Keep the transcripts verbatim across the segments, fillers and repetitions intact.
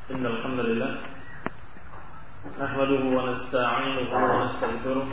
إن الحمد لله نحمده ونستعينه ونستغفره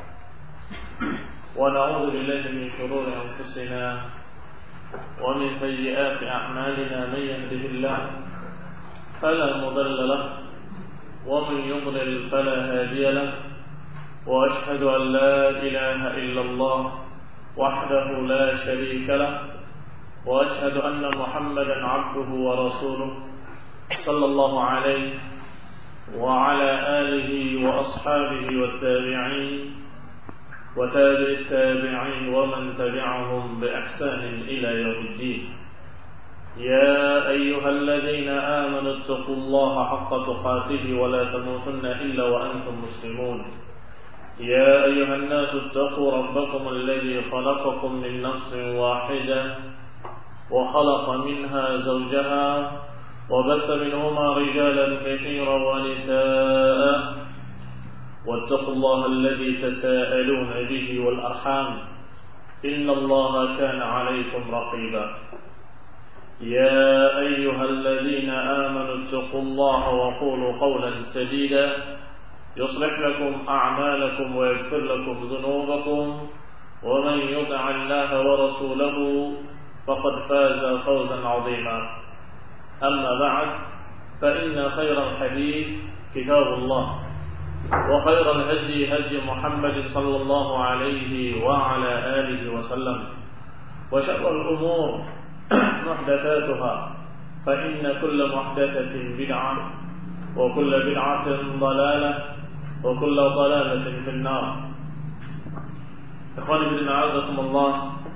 ونعوذ بالله من شرور أنفسنا ومن سيئات أعمالنا. من يهده الله فلا مضل له ومن يضلل فلا هادي له، وأشهد أن لا إله إلا الله وحده لا شريك له، وأشهد أن محمدا عبده ورسوله صلى الله عليه وعلى آله وأصحابه والتابعين وتابع التابعين ومن تبعهم بإحسان إلى يوم الدين. يا أيها الذين آمنوا اتقوا الله حق تقاته ولا تموتن إلا وأنتم مسلمون. يا أيها الناس اتقوا ربكم الذي خلقكم من نفس واحدة وخلق منها زوجها وبث منهما رجالا كثيرا ونساء، واتقوا الله الذي تساءلون به والأرحام إن الله كان عليكم رقيبا. يا أيها الذين آمنوا اتقوا الله وقولوا قولا سديدا يصلح لكم أعمالكم ويغفر لكم ذنوبكم، ومن يطع الله ورسوله فقد فاز فوزا عظيما. أما بعد، فإن خير الحديث كتاب الله، وخير الهدي هدي محمد صلى الله عليه وعلى آله وسلم، وشر الأمور محدثاتها، فإن كل محدثة بدعة وكل بدعة ضلالة وكل ضلالة في النار. إخواني بالله أعزكم الله،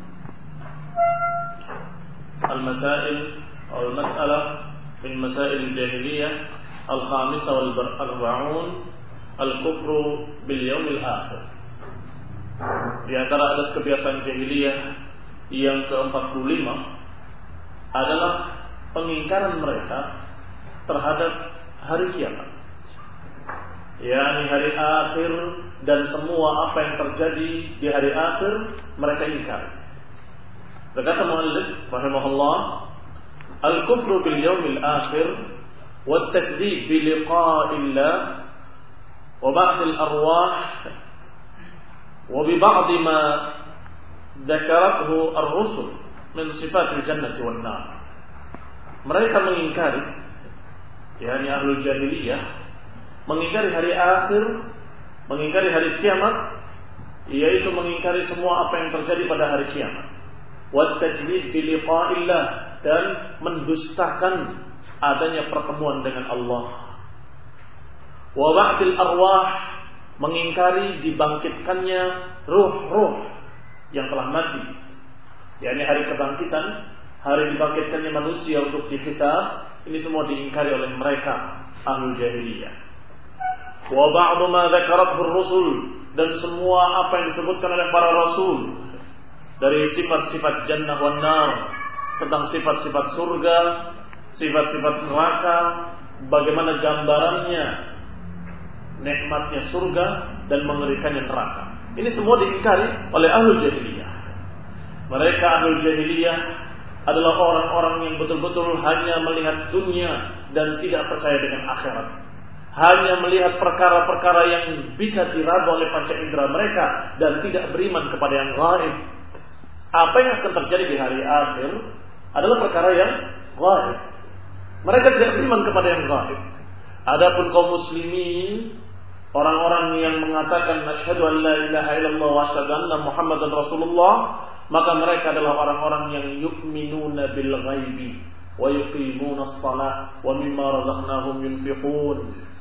المسائل أو المسألة من مسائل الجاهلية الخامسة والأربعون الكفر باليوم الآخر. Di antara adat kebiasaan jahiliyah yang keempat puluh lima adalah pengingkaran mereka terhadap hari kiamat, yakni hari akhir, dan semua apa yang terjadi di hari akhir mereka ingkar. Berkata muallif rahimahullah, al-kufru bil yaumil akhir wa at-takdzib bi liqa'illah wa ba'd al-arwah wa bi ba'd ma dzakarathu ar-rusul min sifat al-jannah wan nar. Mereka mengingkari, yakni ahlul jahiliyah, mengingkari hari akhir, mengingkari hari kiamat, yaitu mengingkari semua apa yang terjadi pada hari kiamat. Wa at-takdzib bi liqa'illah, dan mendustakan adanya pertemuan dengan Allah. Wa ba'dil arwah, mengingkari dibangkitkannya ruh-ruh yang telah mati, yakni hari kebangkitan, hari dibangkitkannya manusia untuk dihisab. Ini semua diingkari oleh mereka ahlul jahiliyah. Wa ba'du ma dzakarathu ar-rusul, dan semua apa yang disebutkan oleh para rasul dari sifat-sifat jannah wan nar, tentang sifat-sifat surga, sifat-sifat neraka, bagaimana gambarannya nikmatnya surga dan mengerikannya neraka. Ini semua diingkari oleh ahlul jahiliyah. Mereka ahlul jahiliyah adalah orang-orang yang betul-betul hanya melihat dunia dan tidak percaya dengan akhirat. Hanya melihat perkara-perkara yang bisa diraba oleh panca indera mereka dan tidak beriman kepada yang gaib. Apa yang akan terjadi di hari akhir adalah perkara yang gaib. Mereka tidak beriman kepada yang gaib. Adapun kaum muslimin, orang-orang yang mengatakan asyhadu an la ilaha illallah wa asyhadu anna muhammadan rasulullah, maka mereka adalah orang-orang yang yu'minuna bil ghaibi wa yuqimuna as-salah wa mimma razaqnahum yunfiqun.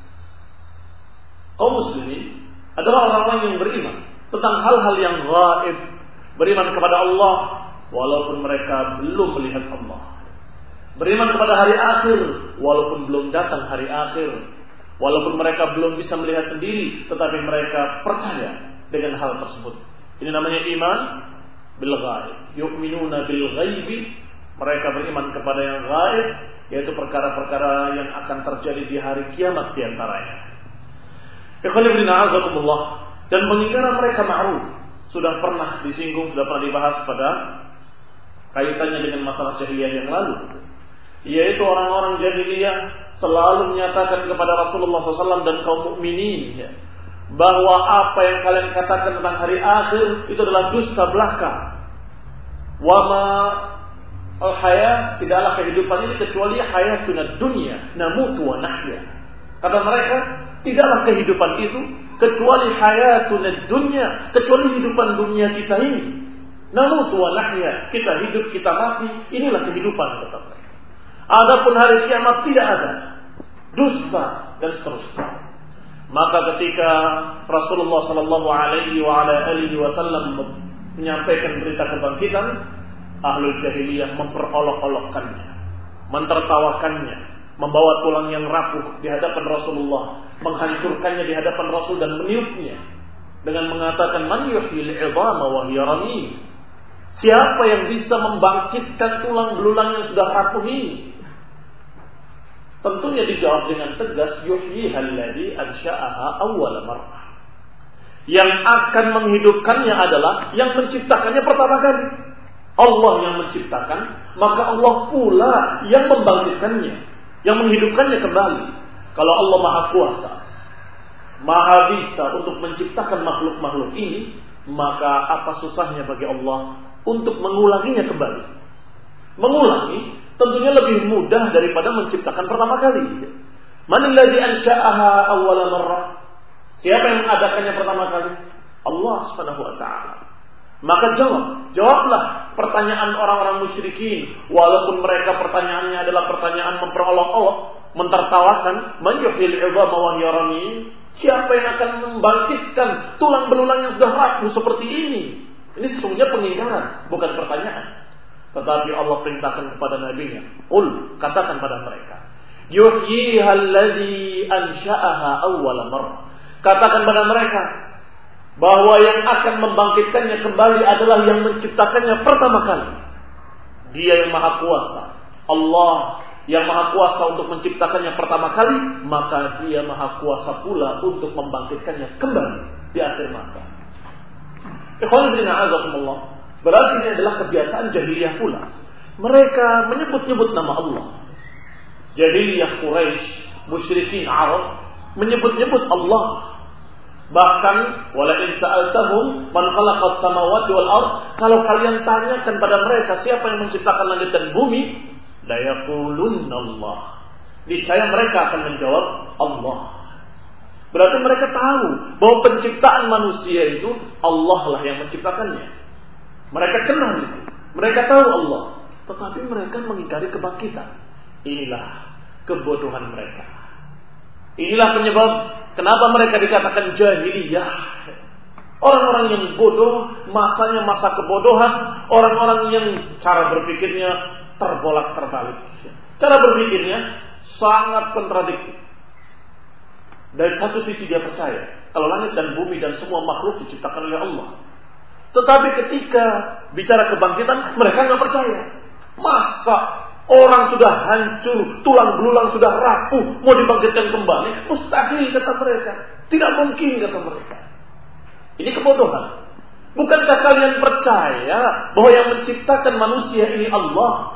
Kaum muslimin adalah orang-orang yang beriman tentang hal-hal yang gaib, beriman kepada Allah walaupun mereka belum melihat Allah, beriman kepada hari akhir walaupun belum datang hari akhir, walaupun mereka belum bisa melihat sendiri, tetapi mereka percaya dengan hal tersebut. Ini namanya iman bil ghaib. Yu'minuna bil ghaibi, mereka beriman kepada yang gaib, yaitu perkara-perkara yang akan terjadi di hari kiamat di antaranya. Ikhwan fillah a'azakumullah, dan pengingkaran mereka ma'ruf, sudah pernah disinggung, sudah pernah dibahas pada kaitannya dengan masalah jahiliyah yang lalu, yaitu orang-orang jahiliyah selalu menyatakan kepada Rasulullah shallallahu alaihi wasallam dan kaum mukminin ya, bahwa apa yang kalian katakan tentang hari akhir itu adalah dusta belaka. Wama al-hayat, tidaklah kehidupan ini kecuali hayatuna dunya namutu wa nahya. Kata mereka, tidaklah kehidupan itu kecuali hayatuna dunya, kecuali kehidupan dunia kita ini. Namutu wa nahya, kita hidup, kita mati, inilah kehidupan kata mereka. Adapun hari kiamat tidak ada, dusta dan seterusnya. Maka ketika Rasulullah sallallahu alaihi wa ala alihi wasallam menyampaikan berita kebangkitan, ahlul jahiliyah memperolok-olokkannya, mentertawakannya, membawa tulang yang rapuh di hadapan Rasulullah, menghancurkannya di hadapan Rasul dan meniupnya dengan mengatakan, man yuhyil 'idhama wa hiya ramim. Siapa yang bisa membangkitkan tulang belulang yang sudah rapuh ini? Tentunya dijawab dengan tegas, yuhyihal ladzi ansha'aha awwal marrah. Yang akan menghidupkannya adalah yang menciptakannya pertama kali. Allah yang menciptakan, maka Allah pula yang membangkitkannya, yang menghidupkannya kembali. Kalau Allah Maha Kuasa, Maha bisa untuk menciptakan makhluk-makhluk ini, maka apa susahnya bagi Allah untuk mengulanginya kembali? Mengulangi tentunya lebih mudah daripada menciptakan pertama kali. Man alladzi ansha'aha awwal marrah? Siapa yang mengadakannya pertama kali? Allah Subhanahu wa taala. Maka jawab, jawablah pertanyaan orang-orang musyrikin, walaupun mereka pertanyaannya adalah pertanyaan memperolok-olok, mentertawakan, man yuhyil 'idhama wa hiya ramim? Siapa yang akan membangkitkan tulang belulang yang sudah rapuh seperti ini? Ini sesungguhnya pengingkaran, bukan pertanyaan. Tetapi Allah perintahkan kepada nabinya, qul, katakan pada mereka, yuhyihal ladzi ansha'aha awwal marrah. Katakan pada mereka bahwa yang akan membangkitkannya kembali adalah yang menciptakannya pertama kali. Dia yang Maha Kuasa, Allah yang Maha Kuasa untuk menciptakannya pertama kali, maka Dia Maha Kuasa pula untuk membangkitkannya kembali di akhir masa. Ikhwan fillah, azakumullah. Berarti ini adalah kebiasaan jahiliyah pula. Mereka menyebut-nyebut nama Allah. Jahiliyah Quraisy, musyrikin Arab menyebut-nyebut Allah. Bahkan wala in sa'altahum man khalaqas samawati wal ard, kalau kalian tanyakan pada mereka siapa yang menciptakan langit dan bumi, la yaqulunna Allah. Niscaya mereka akan menjawab Allah. Berarti mereka tahu bahwa penciptaan manusia itu Allah lah yang menciptakannya. Mereka kenal itu, mereka tahu Allah, tetapi mereka mengingkari kebangkitan. Inilah kebodohan mereka. Inilah penyebab kenapa mereka dikatakan jahiliyah. Orang-orang yang bodoh, masanya masa kebodohan, orang-orang yang cara berpikirnya terbolak-terbalik. Cara berpikirnya sangat kontradiktif. Dari satu sisi dia percaya kalau langit dan bumi dan semua makhluk diciptakan oleh Allah. Tetapi ketika bicara kebangkitan, mereka nggak percaya. Masa orang sudah hancur, tulang belulang sudah rapuh, mau dibangkitkan kembali? Mustahil kata mereka. Tidak mungkin kata mereka. Ini kebodohan. Bukankah kalian percaya bahwa yang menciptakan manusia ini Allah?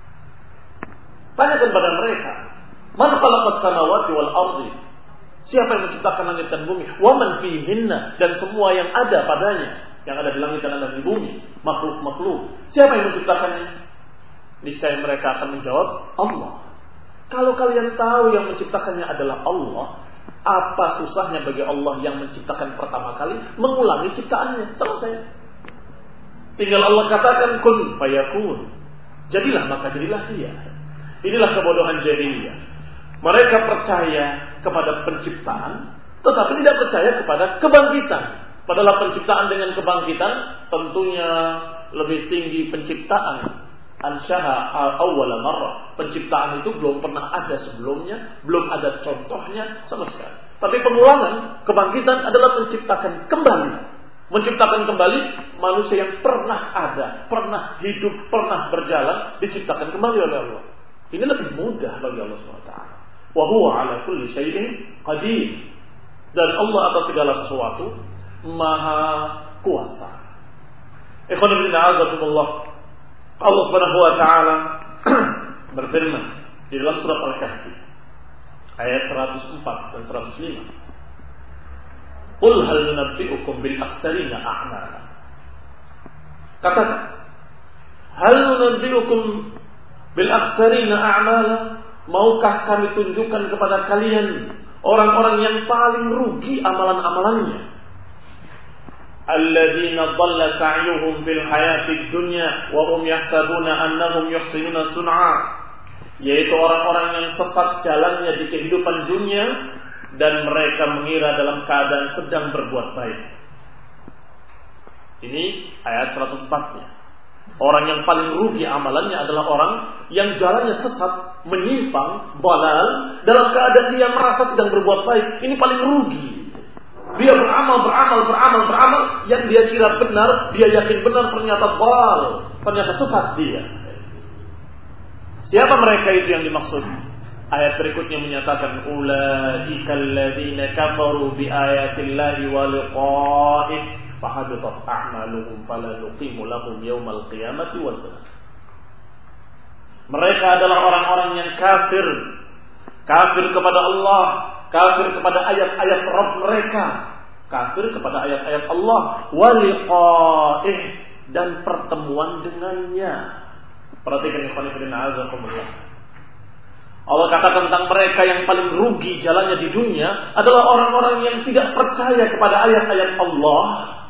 Tanyakan pada mereka. Man khalaqas samawati wal ardi? Siapa yang menciptakan langit dan bumi? Wa man fihinna, dan semua yang ada padanya. Yang ada di langit dan ada di bumi, makhluk-makhluk. Siapa yang menciptakannya? Niscaya mereka akan menjawab Allah. Kalau kalian tahu yang menciptakannya adalah Allah, apa susahnya bagi Allah yang menciptakan pertama kali mengulangi ciptaannya? Selesai. Tinggal Allah katakan kun fayakun. Jadilah maka jadilah dia. Inilah kebodohan jahiliyah. Mereka percaya kepada penciptaan, tetapi tidak percaya kepada kebangkitan. Padahal penciptaan dengan kebangkitan tentunya lebih tinggi penciptaan. Ansyaha awwal marrah. Penciptaan itu belum pernah ada sebelumnya, belum ada contohnya sama sekali. Tapi pengulangan, kebangkitan adalah menciptakan kembali. Menciptakan kembali manusia yang pernah ada, pernah hidup, pernah berjalan, diciptakan kembali oleh Allah. Ini lebih mudah bagi Allah subhanahu wa taala. Wa huwa ala kulli syai'in qadir. Dan Allah atas segala sesuatu Maha Kuasa. Ikhwan fillah, azakumullah. Allah Subhanahu wa taala berfirman di dalam surat Al-Kahfi ayat seratus empat dan seratus lima. Qul hal nunabbi'ukum bil akhsarina a'mala. Katakan, hal nunabbi'ukum bil akhsarina a'mala, maukah kami tunjukkan kepada kalian orang-orang yang paling rugi amalan-amalannya? Alladzina dhalla sa'yuhum fil hayatid dunya wa hum yahsabuna annahum yuhsinuna sun'a, yaitu orang-orang yang sesat jalannya di kehidupan dunia dan mereka mengira dalam keadaan sedang berbuat baik. Ini ayat seratus empat-nya. Orang yang paling rugi amalannya adalah orang yang jalannya sesat, menyimpang, balal, dalam keadaan dia merasa sedang berbuat baik. Ini paling rugi. Dia beramal, beramal, beramal, beramal, yang dia kira benar, dia yakin benar, ternyata balal, ternyata sesat dia. Siapa mereka itu yang dimaksud? Ayat berikutnya menyatakan, ulaika alladziina kafaru bi ayatillahi wa liqa'ihi fahabitat a'maluhum fala nuqimu lahum yaumal qiyamati wazna. Mereka adalah orang-orang yang kafir, kafir kepada Allah, kafir kepada ayat-ayat Rabb mereka, kafir kepada ayat-ayat Allah, wa liqa'ihi, dan pertemuan dengannya. Perhatikan ikhwan fillah azakumullah. Allah katakan tentang mereka yang paling rugi jalannya di dunia adalah orang-orang yang tidak percaya kepada ayat-ayat Allah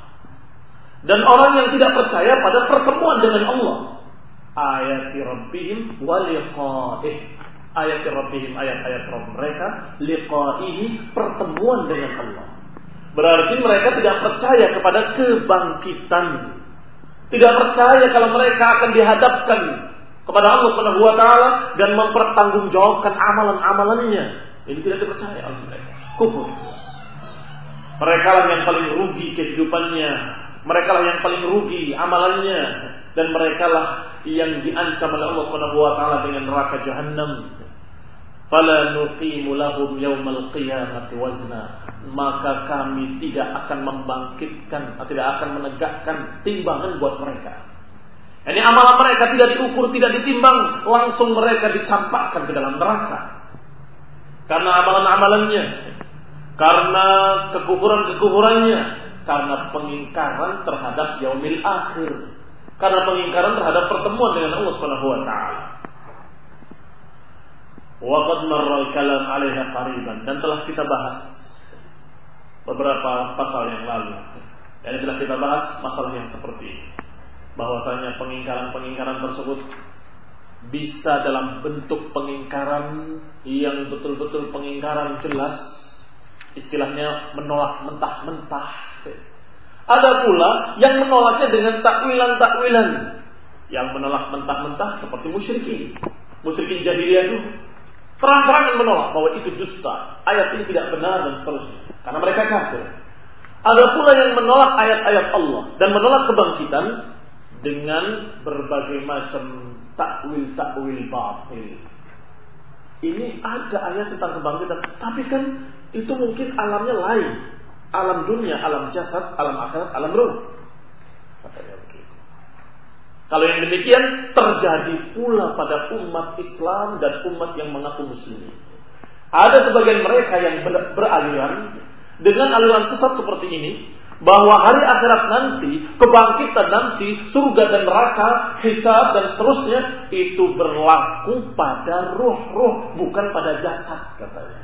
dan orang yang tidak percaya pada pertemuan dengan Allah. Ayat Rabbihim wa liqa'ihi, ayat Rabbihim, ayat-ayat Rabb mereka, liqa'ihi, pertemuan dengan Allah. Berarti mereka tidak percaya kepada kebangkitan, tidak percaya kalau mereka akan dihadapkan kepada Allah Subhanahu wa taala dan mempertanggungjawabkan amalan-amalannya. Ini tidak dipercaya oleh mereka. Kufur. Mereka lah yang paling rugi kehidupannya, mereka lah yang paling rugi amalannya, dan mereka lah yang diancam oleh Allah Subhanahu wa taala dengan neraka jahanam. Fala nuqimu lahum yaumal qiyamati wazna, maka kami tidak akan membangkitkan, tidak akan menegakkan timbangan buat mereka. Ini amalan mereka tidak diukur, tidak ditimbang, langsung mereka dicampakkan ke dalam neraka. Karena amalan-amalannya, karena kekufuran-kekufurannya, karena pengingkaran terhadap yaumil akhir, karena pengingkaran terhadap pertemuan dengan Allah Subhanahu wa taala. Wa qad marra al-kalam 'alaiha qariban, dan telah kita bahas beberapa pasal yang lalu. Dan telah kita bahas masalah yang seperti ini, bahwasanya pengingkaran-pengingkaran tersebut bisa dalam bentuk pengingkaran yang betul-betul pengingkaran jelas, istilahnya menolak mentah-mentah. Ada pula yang menolaknya dengan takwilan-takwilan, yang menolak mentah-mentah seperti musyrikin, musyrikin jahiliyah itu terang-terangan menolak bahwa itu dusta, ayat ini tidak benar dan seterusnya, karena mereka kafir. Ada pula yang menolak ayat-ayat Allah dan menolak kebangkitan dengan berbagai macam takwil-takwil batil. Ini ada ayat tentang kebangkitan, tapi kan itu mungkin alamnya lain, alam dunia, alam jasad, alam akhirat, alam ruh. Katanya begitu. Kalau yang demikian terjadi pula pada umat Islam dan umat yang mengaku muslim. Ada sebagian mereka yang ber- beraliran dengan aliran sesat seperti ini, bahwa hari akhirat nanti, kebangkitan nanti, surga dan neraka, hisab dan seterusnya, itu berlaku pada ruh-ruh, bukan pada jasad, katanya.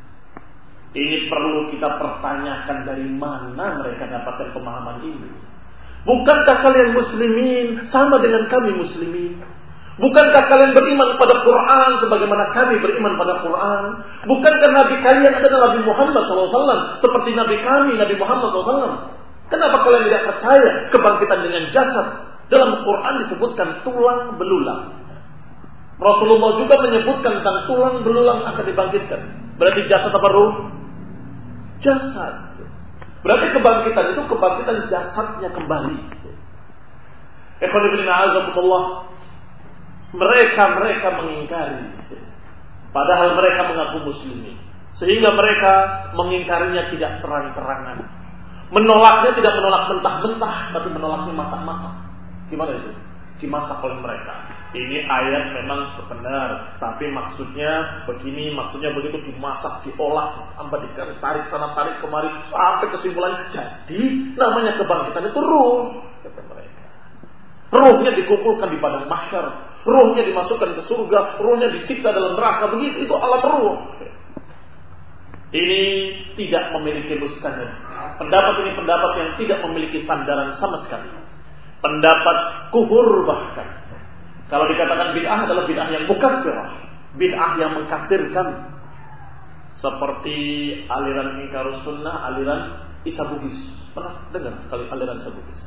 Ini perlu kita pertanyakan dari mana mereka dapatkan pemahaman ini. Bukankah kalian muslimin sama dengan kami muslimin? Bukankah kalian beriman pada Quran sebagaimana kami beriman pada Quran? Bukankah Nabi kalian adalah Nabi Muhammad shallallahu alaihi wasallam seperti Nabi kami, Nabi Muhammad shallallahu alaihi wasallam? Kenapa kalian tidak percaya kebangkitan dengan jasad? Dalam Quran disebutkan tulang belulang. Rasulullah juga menyebutkan tentang tulang belulang akan dibangkitkan. Berarti jasad apa ruh? Jasad. Berarti kebangkitan itu kebangkitan jasadnya kembali. Ikhwan fillah a'azakumullah. Mereka-mereka mengingkari, padahal mereka mengaku muslimin, sehingga mereka mengingkarinya tidak terang-terangan. Menolaknya tidak menolak mentah-mentah, tapi menolaknya masak-masak. Gimana itu? Dimasak oleh mereka. Ini ayat memang benar, tapi maksudnya begini, maksudnya begitu, dimasak, diolah, sampai ditarik sana tarik kemari sampai kesimpulan jadi namanya kebangkitan itu ruh, kata mereka. Ruhnya dikumpulkan di padang mahsyar, ruhnya dimasukkan ke surga, ruhnya disiksa dalam neraka, begitu itu alam ruh. Ini tidak memiliki mustahil. Pendapat ini pendapat yang tidak memiliki sandaran sama sekali. Pendapat kufur bahkan. Kalau dikatakan bid'ah adalah bid'ah yang mukafirah, bid'ah yang mengkafirkan, seperti aliran Inkarus Sunnah, aliran Isa Bugis. Pernah dengar kali aliran Isa Bugis?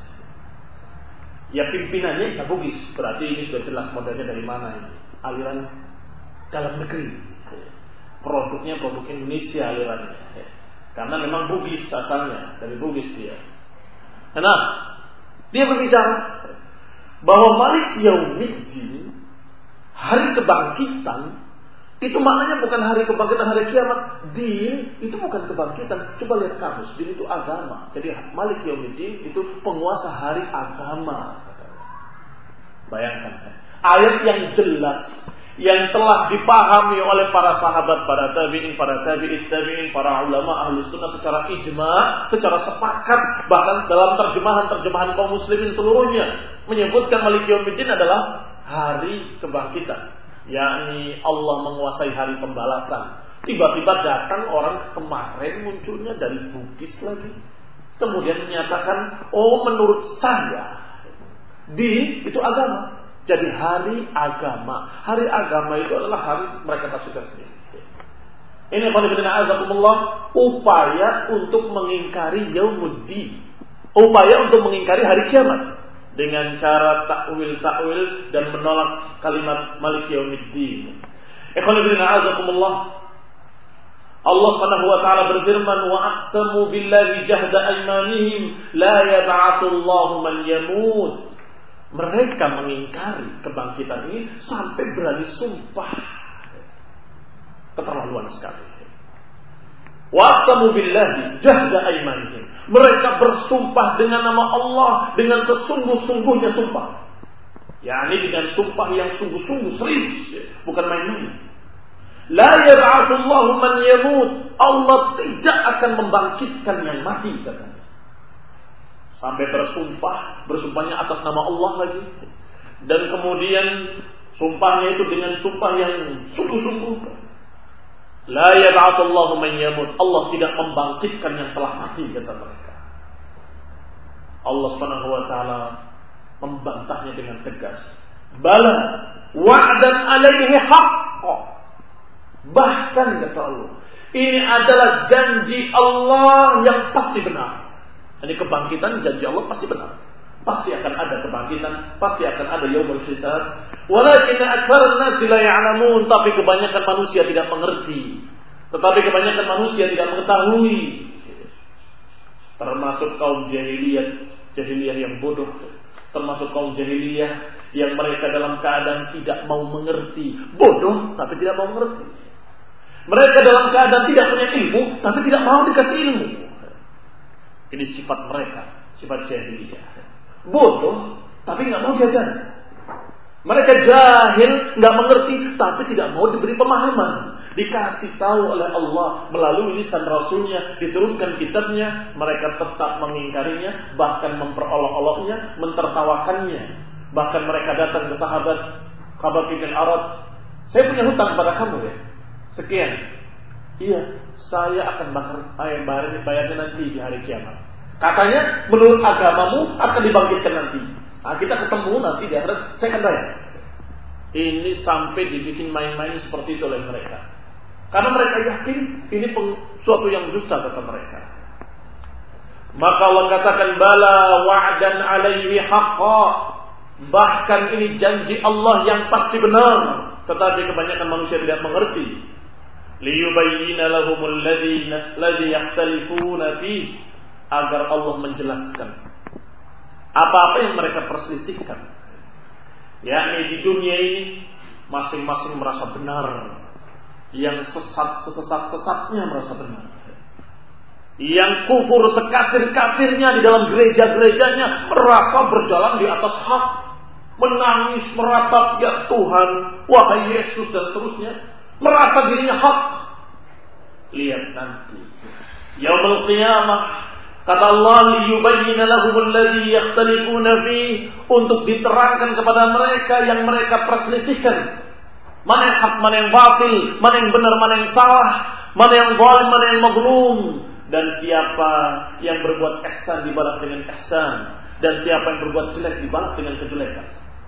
Ya pimpinannya Isa Bugis, berarti ini sudah jelas modelnya dari mana ini. Aliran dalam negeri, produknya produk Indonesia alirannya, karena memang Bugis asalnya, dari Bugis dia. Nah, dia berbicara bahwa Malik Yaumiddin, hari kebangkitan, itu maknanya bukan hari kebangkitan, hari kiamat. Din itu bukan kebangkitan. Coba lihat kamus, din itu agama. Jadi Malik Yaumiddin itu penguasa hari agama. Bayangkan, ayat yang jelas, yang telah dipahami oleh para sahabat, para tabi'in, para tabi'it tabi'in, para ulama ahli sunnah secara ijma', secara sepakat, bahkan dalam terjemahan-terjemahan kaum muslimin seluruhnya menyebutkan Malik Yaumiddin adalah hari kebangkitan, yakni Allah menguasai hari pembalasan. Tiba-tiba datang orang kemarin munculnya dari Bugis lagi, kemudian menyatakan, oh menurut saya di itu agama. Jadi hari agama, hari agama itu adalah hari mereka tafsirkan sendiri. Ini qanifidina azakumullah, upaya untuk mengingkari yaumuddin, upaya untuk mengingkari hari kiamat dengan cara takwil-takwil dan menolak kalimat Malik Yaumiddin. Qanifidina azakumullah, Allah Subhanahu wa taala berfirman, wa aqsamu billahi jahda aymanihim la yab'atsullahu man yamut. Mereka mengingkari kebangkitan ini sampai berani sumpah. Keterlaluan sekali. Wa'tamu billahi jahda aymanihim. Mereka bersumpah dengan nama Allah dengan sesungguh-sungguhnya sumpah. yakni dengan sumpah yang sungguh-sungguh serius, bukan main-main. La yab'atsullahu man yamut. Allah tidak akan membangkitkan yang mati, katanya. Sampai bersumpah, bersumpahnya atas nama Allah lagi. Dan kemudian sumpahnya itu dengan sumpah yang sungguh-sungguh. La yab'atsullahu man yamut. Allah tidak membangkitkan yang telah mati, kata mereka. Allah Subhanahu wa taala membantahnya dengan tegas. Bala wa'dan 'alaihi haqq. Bahkan kata Allah, ini adalah janji Allah yang pasti benar. Ini kebangkitan, janji Allah pasti benar. Pasti akan ada kebangkitan, pasti akan ada yaumul hisab. Walakin aktsarun nasi la ya'lamun, tapi kebanyakan manusia tidak mengerti. Tetapi kebanyakan manusia tidak mengetahui. Termasuk kaum jahiliyah, jahiliyah yang bodoh, termasuk kaum jahiliyah yang mereka dalam keadaan tidak mau mengerti. Bodoh tapi tidak mau mengerti. Mereka dalam keadaan tidak punya ilmu tapi tidak mau dikasih ilmu. Ini sifat mereka, sifat jahiliyah. Bodoh tapi nggak mau diajar. Mereka jahil, nggak mengerti tapi tidak mau diberi pemahaman. Dikasih tahu oleh Allah melalui lisan Rasulnya, diturunkan kitabnya, mereka tetap mengingkarinya, bahkan memperolok-oloknya, mentertawakannya. Bahkan mereka datang ke sahabat Khabbab bin Arat, saya punya hutang pada kamu ya, sekian. Iya, saya akan bayar bayarnya nanti di hari kiamat. Katanya menurut agamamu akan dibangkitkan nanti. Nah, kita ketemu nanti di akhirat, saya akan bayar. Ini sampai dibikin main-main seperti itu oleh mereka. Karena mereka yakin ini suatu yang dusta, kata mereka. Maka Allah katakan bala wa'dan 'alaihi haqqa. Bahkan ini janji Allah yang pasti benar, tetapi kebanyakan manusia tidak mengerti. Liyubayyina lahumul ladzina ladzi yakhtalifuna fi, agar Allah menjelaskan apa-apa yang mereka perselisihkan. Yakni di dunia ini masing-masing merasa benar, yang sesat sesat-sesatnya merasa benar, yang kufur sekafir-kafirnya di dalam gereja-gerejanya merasa berjalan di atas hak. menangis, meratap, ya Tuhan, wahai Yesus, dan seterusnya, merasa dirinya hak. Lihat nanti, yaumul qiyamah, kata Allah, liyubayyina lahum alladhi yakhtalifuna fihi, untuk diterangkan kepada mereka yang mereka perselisihkan. Mana yang hak, mana yang batil, mana yang benar, mana yang salah, mana yang zalim, mana yang mazlum, dan siapa yang berbuat ihsan dibalas dengan ihsan, dan siapa yang berbuat jelek dibalas dengan kejelekan.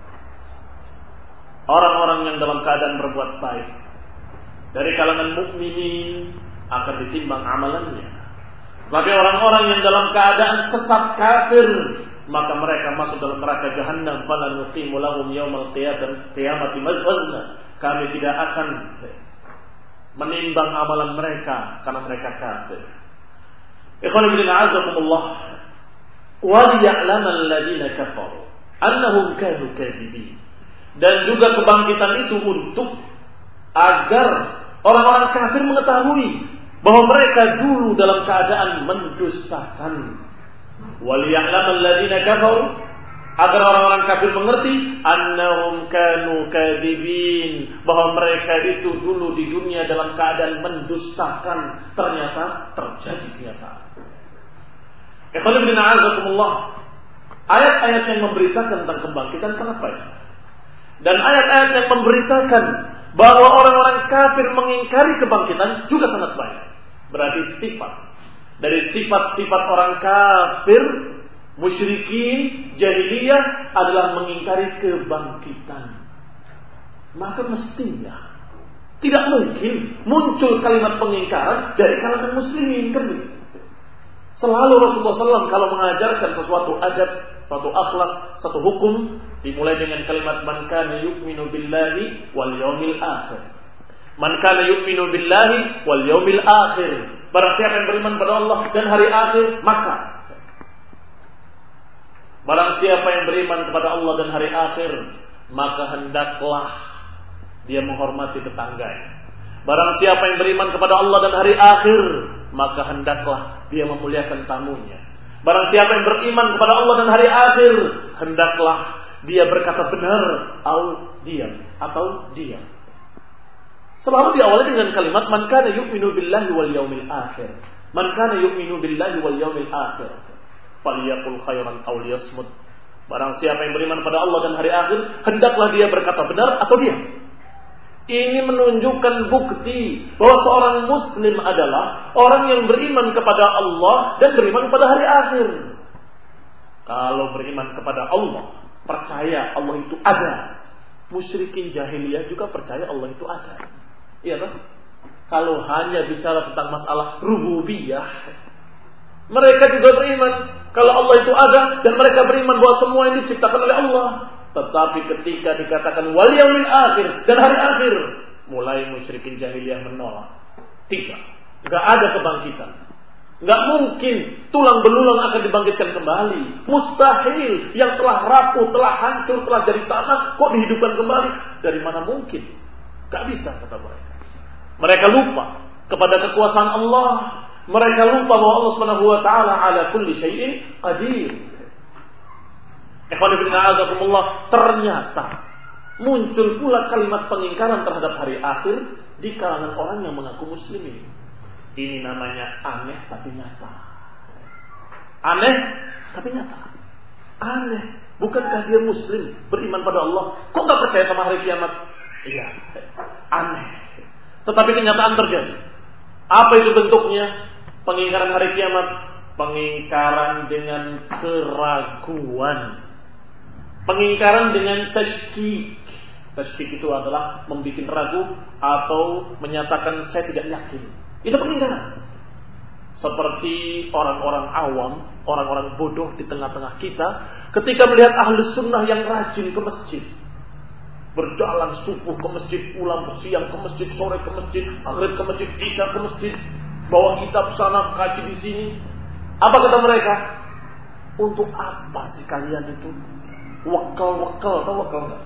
Orang-orang yang dalam keadaan berbuat baik dari kalangan mukminin akan ditimbang amalannya. Tapi orang-orang yang dalam keadaan sesat kafir, maka mereka masuk dalam neraka jahannam. Fala nuqimu lahum yaumal qiyamati mazwazna. Kami tidak akan menimbang amalan mereka karena mereka kafir. Ikhwan fillah azakumullah, wa liya'lamal ladzina kafaru annahum kanu kadzibin. Dan juga kebangkitan itu untuk agar orang-orang kafir mengetahui bahwa mereka dulu dalam keadaan mendustakan. Waliya'lamal ladzina kafaru, agar orang-orang kafir mengerti annahum kanu kadzibin, bahwa mereka itu dulu di dunia dalam keadaan mendustakan, ternyata terjadi kenyataan. Ikhwan fillah azakumullah, ayat-ayat yang memberitakan tentang kebangkitan sangat banyak. Dan ayat-ayat yang memberitakan bahwa orang-orang kafir mengingkari kebangkitan juga sangat banyak. Berarti sifat dari sifat-sifat orang kafir, musyrikin, jahiliyah adalah mengingkari kebangkitan. Maka mestinya tidak mungkin muncul kalimat pengingkaran dari kalangan muslimin. Selalu Rasulullah shallallahu alaihi wasallam kalau mengajarkan sesuatu adab, suatu akhlak, satu hukum, dimulai dengan kalimat man kana yu'minu billahi wal yaumil akhir. Man kana yu'minu billahi wal yaumil akhir. Barang siapa yang beriman pada Allah dan hari akhir, maka barang siapa yang beriman kepada Allah dan hari akhir, maka hendaklah dia menghormati tetangganya. Barang siapa yang beriman kepada Allah dan hari akhir, maka hendaklah dia memuliakan tamunya. Barang siapa yang beriman kepada Allah dan hari akhir, hendaklah dia berkata benar atau diam atau diam. Selalu diawali dengan kalimat man kana yu'minu billahi wal yaumil akhir. Man kana yu'minu billahi wal yaumil akhir, falyaqul khairan aw liyasmut. Barang siapa yang beriman pada Allah dan hari akhir, hendaklah dia berkata benar atau diam. Ini menunjukkan bukti bahwa seorang muslim adalah orang yang beriman kepada Allah dan beriman kepada hari akhir. Kalau beriman kepada Allah, percaya Allah itu ada. Musyrikin jahiliyah juga percaya Allah itu ada. Iya kan? Kalau hanya bicara tentang masalah rububiyah, mereka juga beriman kalau Allah itu ada, dan mereka beriman bahwa semua ini diciptakan oleh Allah. Tetapi ketika dikatakan wal yaumil akhir dan hari akhir, mulai musyrikin jahiliyah menolak. Tidak, enggak ada kebangkitan. Enggak mungkin tulang belulang akan dibangkitkan kembali. Mustahil. Yang telah rapuh, telah hancur, telah jadi tanah kok dihidupkan kembali? Dari mana mungkin? Enggak bisa, kata mereka. Mereka lupa kepada kekuasaan Allah. Mereka lupa bahwa Allah Subhanahu wa taala ala kulli syai'in qadir. Ikhwan fillah azakumullah, ternyata muncul pula kalimat pengingkaran terhadap hari akhir di kalangan orang yang mengaku muslimin. Ini namanya aneh tapi nyata. Aneh tapi nyata. Aneh. Bukankah dia muslim, beriman pada Allah, kok gak percaya sama hari kiamat? Iya. Aneh. Tetapi kenyataan terjadi. Apa itu bentuknya? Pengingkaran hari kiamat. Pengingkaran dengan keraguan. Pengingkaran dengan tasydid. Tasydid itu adalah membuat ragu atau menyatakan saya tidak yakin. Itu pengingkaran. Seperti orang-orang awam, orang-orang bodoh di tengah-tengah kita, ketika melihat ahli sunnah yang rajin ke masjid, berjalan subuh ke masjid, pulang siang ke masjid, sore ke masjid, maghrib ke masjid, isya ke masjid, bawa kitab sana, kaji di sini. Apa kata mereka? Untuk apa sih kalian itu? Wakal-wakal, atau wakal enggak?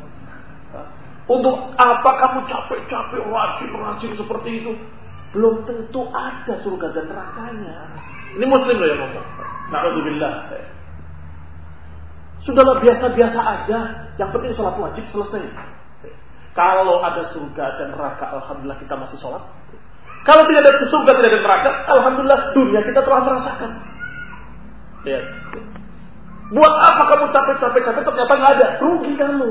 Untuk apa kamu capek-capek rajin-rajin seperti itu? Belum tentu ada surga dan nerakanya. Ini muslim loh yang ngomong. Na'udzubillah. Sudahlah biasa-biasa aja. Yang penting sholat wajib selesai. Kalau ada surga dan neraka, alhamdulillah kita masih sholat. Kalau tidak ada surga, tidak ada neraka, alhamdulillah dunia kita telah merasakan. Ya. Buat apa kamu capek-capek-capek ternyata nggak ada, rugi kamu.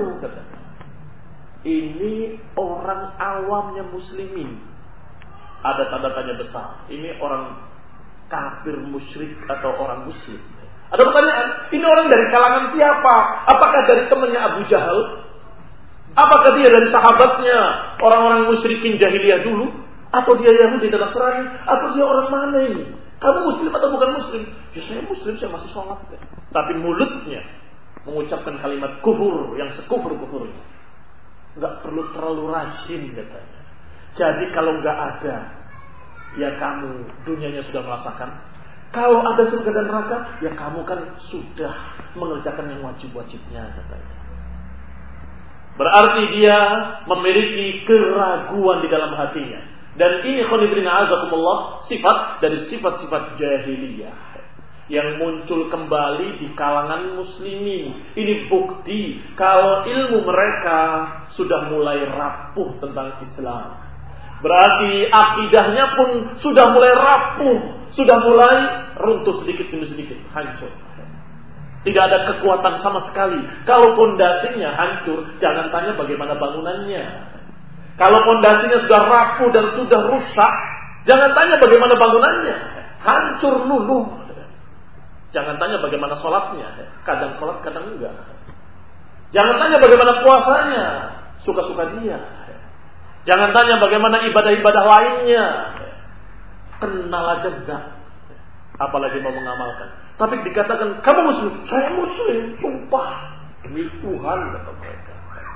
Ini orang awamnya muslimin. Ada tanda tanya besar. Ini orang kafir musyrik atau orang muslim. Ada pertanyaan, ini orang dari kalangan siapa? Apakah dari temannya Abu Jahal? Apakah dia dari sahabatnya orang-orang musyrikin jahiliyah dulu? Atau dia Yahudi dan Nasrani? Atau dia orang mana ini? Kamu muslim atau bukan muslim? Ya saya muslim, saya masih sholat. Tapi mulutnya mengucapkan kalimat kufur yang sekufur-kufurnya. Gak perlu terlalu rajin katanya. Jadi kalau gak ada, ya kamu dunianya sudah merasakan. Kalau ada surga dan neraka, ya kamu kan sudah mengerjakan yang wajib-wajibnya katanya. Berarti dia memiliki keraguan di dalam hatinya. Dan ini khonibrin azakumullah, sifat dari sifat-sifat jahiliyah yang muncul kembali di kalangan muslimin. Ini bukti kalau ilmu mereka sudah mulai rapuh tentang Islam. Berarti akidahnya pun sudah mulai rapuh, sudah mulai runtuh sedikit demi sedikit, hancur. Tidak ada kekuatan sama sekali. Kalau pondasinya hancur, jangan tanya bagaimana bangunannya. Kalau pondasinya sudah rapuh dan sudah rusak, jangan tanya bagaimana bangunannya. Hancur luluh. Jangan tanya bagaimana sholatnya. Kadang sholat, kadang enggak. Jangan tanya bagaimana puasanya. Suka-suka dia. Jangan tanya bagaimana ibadah-ibadah lainnya. Kenal aja enggak. Apalagi mau mengamalkan. Tapi dikatakan, kamu muslim. Saya muslim. Sumpah. Demi Tuhan, kata mereka.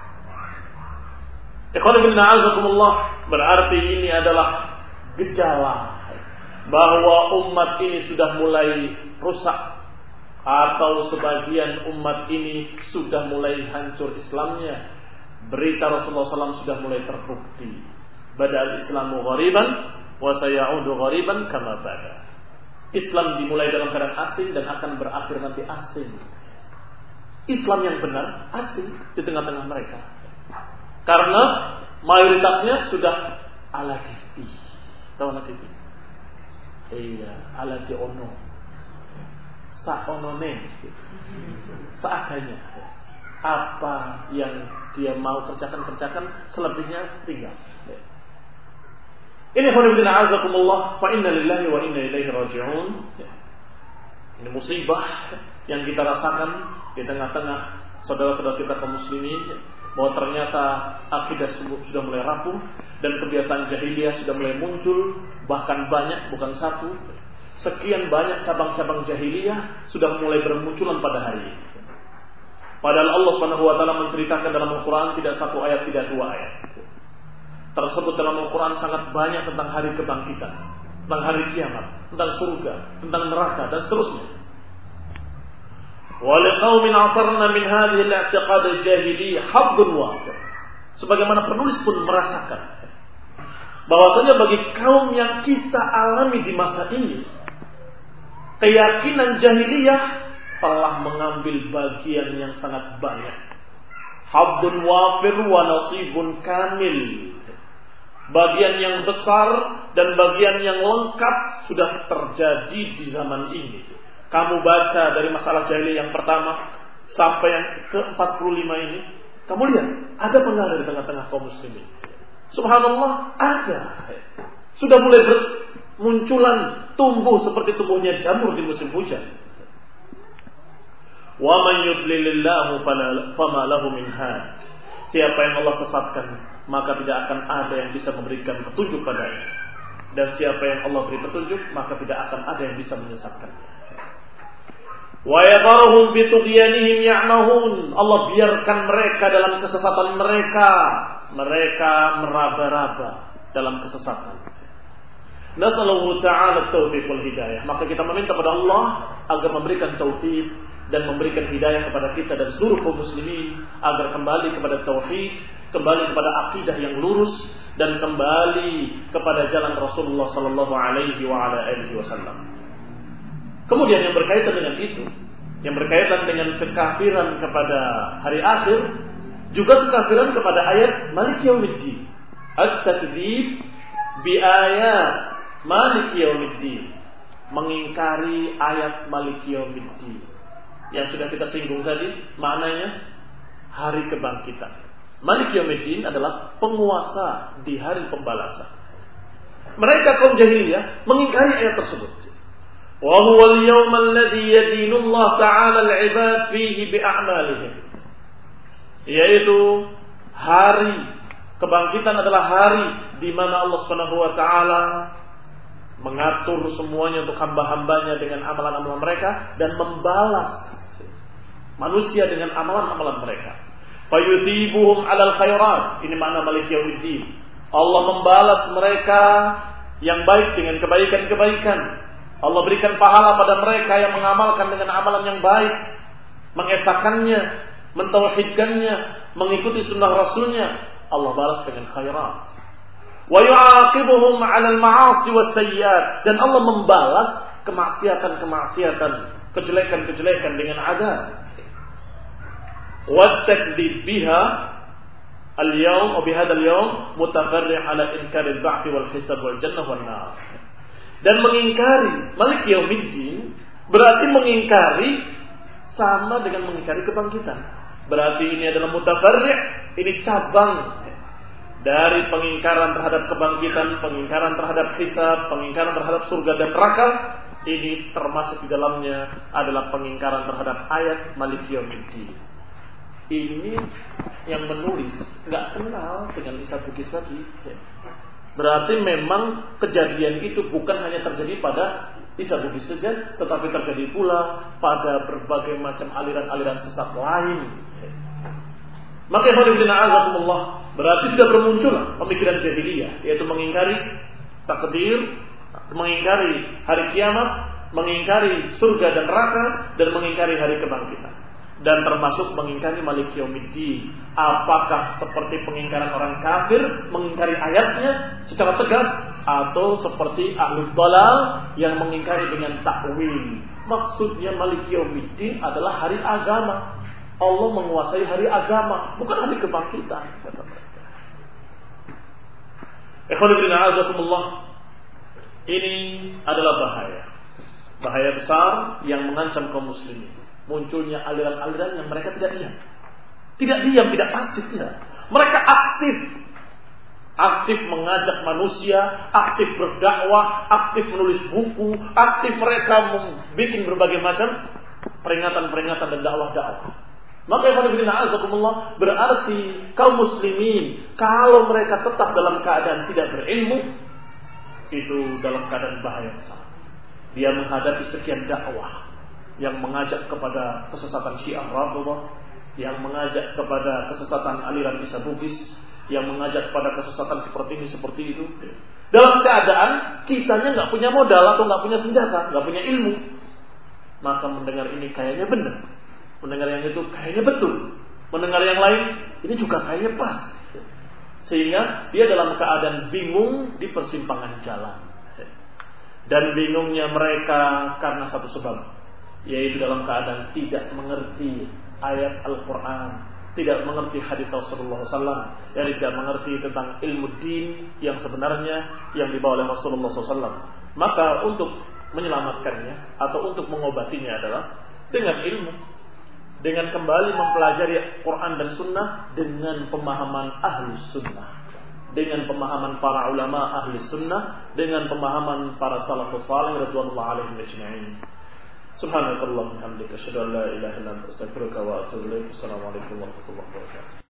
Ikhwanuddin a'azakumullah. Berarti ini adalah gejala bahwa umat ini sudah mulai rusak. Atau sebagian umat ini sudah mulai hancur Islamnya. Berita Rasulullah shallallahu alaihi wasallam sudah mulai terbukti. Badal Islamu ghariban wa sayaudu ghariban kama bada. Islam dimulai dalam keadaan asing dan akan berakhir nanti asing. Islam yang benar asing di tengah-tengah mereka. Karena mayoritasnya sudah ala T V. Tahu ala T V? Iya, ala di ono. Sa onone. Seadanya. Apa yang dia mau kerjakan-kerjakan, selebihnya tinggal. Ini khonibdin a'azakumullah, fa inna lillahi wa inna ilaihi raji'un. Ini musibah yang kita rasakan di tengah-tengah saudara-saudara kita kaum muslimin, bahwa ternyata akidah sudah mulai rapuh dan kebiasaan jahiliyah sudah mulai muncul, bahkan banyak, bukan satu. Sekian banyak cabang-cabang jahiliyah sudah mulai bermunculan pada hari ini. Padahal Allah Subhanahu wa taala menceritakan dalam Al-Qur'an tidak satu ayat, tidak dua ayat. Tersebut dalam Al-Qur'an sangat banyak tentang hari kebangkitan, tentang hari kiamat, tentang surga, tentang neraka dan seterusnya. Wa liqaumin 'asarna min hadhihi al-i'tiqad al-jahili haddun wafir. Sebagaimana penulis pun merasakan bahwasanya bagi kaum yang kita alami di masa ini, keyakinan jahiliyah telah mengambil bagian yang sangat banyak. Haddun wafir wa nasibun kamil. Bagian yang besar dan bagian yang lengkap sudah terjadi di zaman ini. Kamu baca dari masalah jahiliyah yang pertama sampai yang ke empat puluh lima ini, kamu lihat ada pengaruh di tengah-tengah kaum muslimin. Subhanallah, ada. Sudah mulai bermunculan, tumbuh seperti tumbuhnya jamur di musim hujan. Wa man yudlilillahu fama lahu min had. Siapa yang Allah sesatkan, maka tidak akan ada yang bisa memberikan petunjuk padanya. Dan siapa yang Allah beri petunjuk, maka tidak akan ada yang bisa menyesatkannya. Wa yadharuhum bi tughyanihim ya'mahun. Allah biarkan mereka dalam kesesatan mereka. Mereka meraba-raba dalam kesesatan. Nasallahu ta'ala taufiq wal hidayah. Maka kita meminta kepada Allah agar memberikan taufik dan memberikan hidayah kepada kita dan seluruh kaum muslimin agar kembali kepada tauhid, kembali kepada akidah yang lurus dan kembali kepada jalan Rasulullah sallallahu alaihi wa ala alihi wasallam. Kemudian yang berkaitan dengan itu, yang berkaitan dengan kekafiran kepada hari akhir, juga kekafiran kepada ayat Maliki Yaumiddin. At-takdzib bi ayat Maliki Yaumiddin, mengingkari ayat Maliki Yaumiddin. Yang sudah kita singgung tadi, maknanya hari kebangkitan. Maliki Yaumiddin adalah penguasa di hari pembalasan. Mereka kaum jahiliyah mengingkari ayat tersebut. Wa huwal yawmal ladzi yadinu Allah ta'ala al-'ibad fihi bi a'malihim. Yaitu hari kebangkitan adalah hari di mana Allah Subhanahu wa taala mengatur semuanya untuk hamba-hambanya dengan amalan-amalan mereka dan membalas manusia dengan amalan-amalan mereka. Fayutibuhum 'alal khairat. Ini makna Maliki Yaumiddin. Allah membalas mereka yang baik dengan kebaikan-kebaikan. Allah berikan pahala pada mereka yang mengamalkan dengan amalan yang baik, mengesahkannya, mentauhidkannya, mengikuti sunnah Rasulnya. Allah balas dengan khairat. Wa yu'aqibuhum 'alal ma'asi was-sayyi'at, dan Allah membalas kemaksiatan-kemaksiatan, kejelekan-kejelekan dengan azab. Wa takdzib biha al-yawm wa bihadha al-yawm mutafarri' 'ala inkari al-ba'th wal hisab wal jannah wan nar. Dan mengingkari Maliki Yaumiddin berarti mengingkari sama dengan mengingkari kebangkitan. Berarti ini adalah mutafarri', ini cabang dari pengingkaran terhadap kebangkitan, pengingkaran terhadap hisab, pengingkaran terhadap surga dan neraka. Ini termasuk di dalamnya adalah pengingkaran terhadap ayat Maliki Yaumiddin. Ini yang menulis nggak kenal dengan Isa Bugis tadi. Berarti memang kejadian itu bukan hanya terjadi pada Isa Bugis saja, tetapi terjadi pula pada berbagai macam aliran-aliran sesat lain. Maka ikhwanifidina azakumullah, berarti sudah bermunculan pemikiran jahiliyah, yaitu mengingkari takdir, mengingkari hari kiamat, mengingkari surga dan neraka, dan mengingkari hari kebangkitan. Dan termasuk mengingkari Maliki Yaumiddin. Apakah seperti pengingkaran orang kafir, mengingkari ayatnya secara tegas, atau seperti ahlul dhalal yang mengingkari dengan takwil. Maksudnya Maliki Yaumiddin adalah hari agama. Allah menguasai hari agama, bukan hari kebangkitan, kata mereka. Ikhwan fillah a'azakumullah. Ini adalah bahaya. Bahaya besar yang mengancam kaum muslimin. Munculnya aliran-aliran yang mereka tidak diam. Tidak diam, tidak pasif. Tidak. Mereka aktif. Aktif mengajak manusia, aktif berdakwah, aktif menulis buku, aktif mereka membuat berbagai macam peringatan-peringatan dan dakwah-dakwah. Maka ikhwanifidina berarti kaum muslimin kalau mereka tetap dalam keadaan tidak berilmu, itu dalam keadaan bahaya besar. Dia menghadapi sekian dakwah yang mengajak kepada kesesatan Syiah Rafidhah, yang mengajak kepada kesesatan aliran Isa Bugis, yang mengajak pada kesesatan seperti ini seperti itu. Dalam keadaan kitanya nggak punya modal atau nggak punya senjata, nggak punya ilmu, maka mendengar ini kayaknya benar, mendengar yang itu kayaknya betul, mendengar yang lain ini juga kayaknya pas, sehingga dia dalam keadaan bingung di persimpangan jalan. Dan bingungnya mereka karena satu sebab, yaitu dalam keadaan tidak mengerti ayat Al-Quran, tidak mengerti hadis Rasulullah shallallahu alaihi wasallam, dan tidak mengerti tentang ilmu din yang sebenarnya yang dibawa oleh Rasulullah shallallahu alaihi wasallam. Maka untuk menyelamatkannya atau untuk mengobatinya adalah dengan ilmu, dengan kembali mempelajari Quran dan Sunnah dengan pemahaman ahli sunnah, dengan pemahaman para ulama ahli sunnah, dengan pemahaman para salafus salih radhiyallahu alaihim ajma'in. Subhanakallahumma wa bihamdika asyhadu an la ilaha illa anta astaghfiruka wa atubu ilaik. Assalamualaikum warahmatullahi wabarakatuh.